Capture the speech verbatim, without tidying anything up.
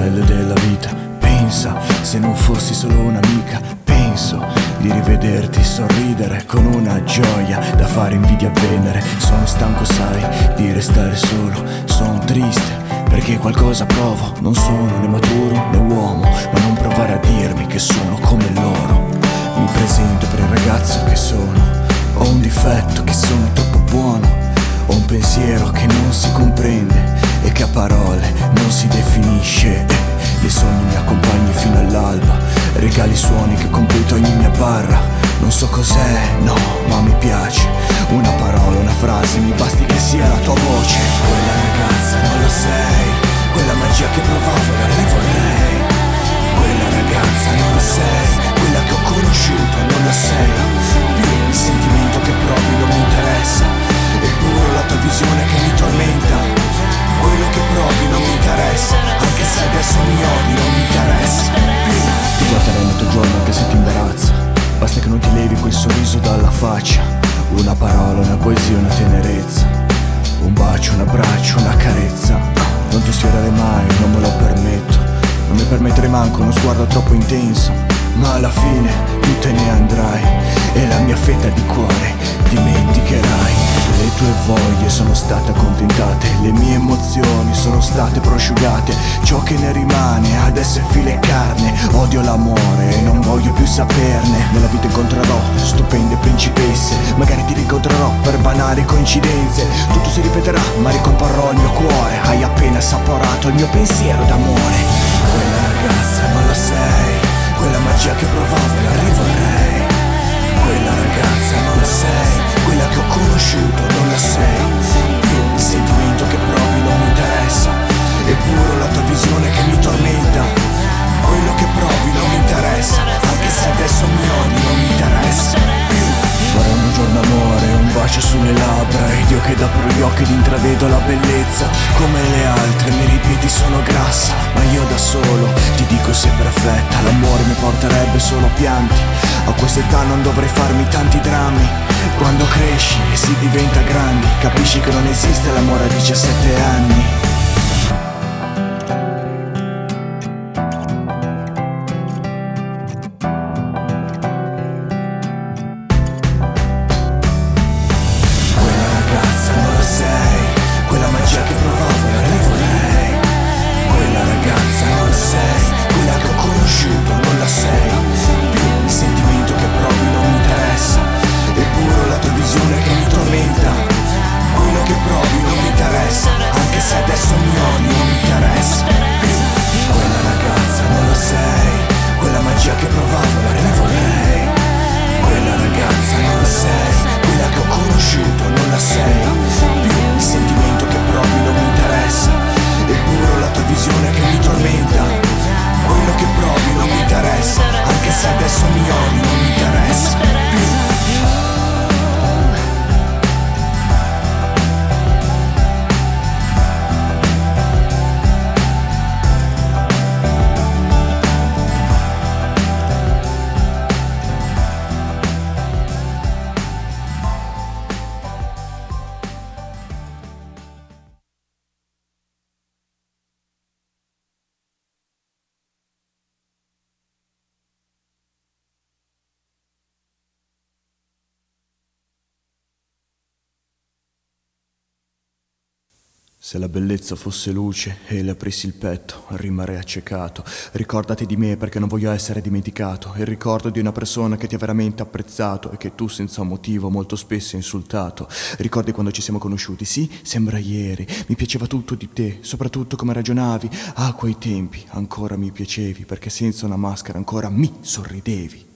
belle della vita. Pensa, se non fossi solo un'amica. Penso di rivederti sorridere con una gioia da fare invidia a Venere. Sono stanco, sai, di restare solo. Sono triste perché qualcosa provo. Non sono né maturo né uomo, ma non provare a dirmi che sono come loro. Mi presento per il ragazzo che sono. Ho un difetto, che sono troppo buono. Ho un pensiero che non si comprende e che a parole non si definisce. Dei sogni mi accompagni fino all'alba, regali suoni che completo ogni mia barra. Non so cos'è, no, ma mi piace. Una parola, una frase, mi basti che sia la tua voce. Quella ragazza non la sei, quella magia che provavo la rivorrei. Quella ragazza non la sei, quella che ho conosciuto non la sei più. Il sentimento che provi non mi interessa, eppure la tua visione che mi tormenta. Quello che provi non mi interessa, anche se adesso mi odi non mi interessa più. Ti guarderei notte e giorno anche se ti imbarazza. Basta che non ti levi quel sorriso dalla faccia. Una parola, una poesia, una tenerezza. Un bacio, un abbraccio, una carezza. Non ti sfiorerei mai, non me lo permetto. Non mi permetterei manco uno sguardo troppo intenso. Ma alla fine tu te ne andrai e la mia fetta di cuore dimenticherai. Le tue voglie sono state accontentate, le mie emozioni sono state prosciugate. Ciò che ne rimane adesso è filo e carne. Odio l'amore e non voglio più saperne. Nella vita incontrerò stupende principesse, magari ti rincontrerò per banali coincidenze. Tutto si ripeterà ma ricomporrò il mio cuore. Hai appena assaporato il mio pensiero d'amore. Quella ragazza non la sei, quella magia che provavo la rivorrei. Quella ragazza non la sei, quella che ho conosciuto non la sei più. Il sentimento che provi non mi interessa, eppure la tua visione che mi tormenta. Quello che provi non mi interessa, anche se adesso mi odi non mi interessa più. Vorrei un giorno amore, un bacio sulle labbra, ed io che apro gli occhi ed intravedo la bellezza. Come le altre mi ripeti sono grassa, ma io da solo ti dico sei perfetta. L'amore mi porterebbe solo pianti, a quest'età non dovrei farmi tanti drammi. Quando cresci e si diventa grandi, capisci che non esiste l'amore a diciassette anni. Se la bellezza fosse luce e le aprissi il petto, rimarrei accecato. Ricordati di me perché non voglio essere dimenticato. Il ricordo di una persona che ti ha veramente apprezzato e che tu senza un motivo molto spesso hai insultato. Ricordi quando ci siamo conosciuti? Sì, sembra ieri. Mi piaceva tutto di te, soprattutto come ragionavi. A quei tempi ancora mi piacevi perché senza una maschera ancora mi sorridevi.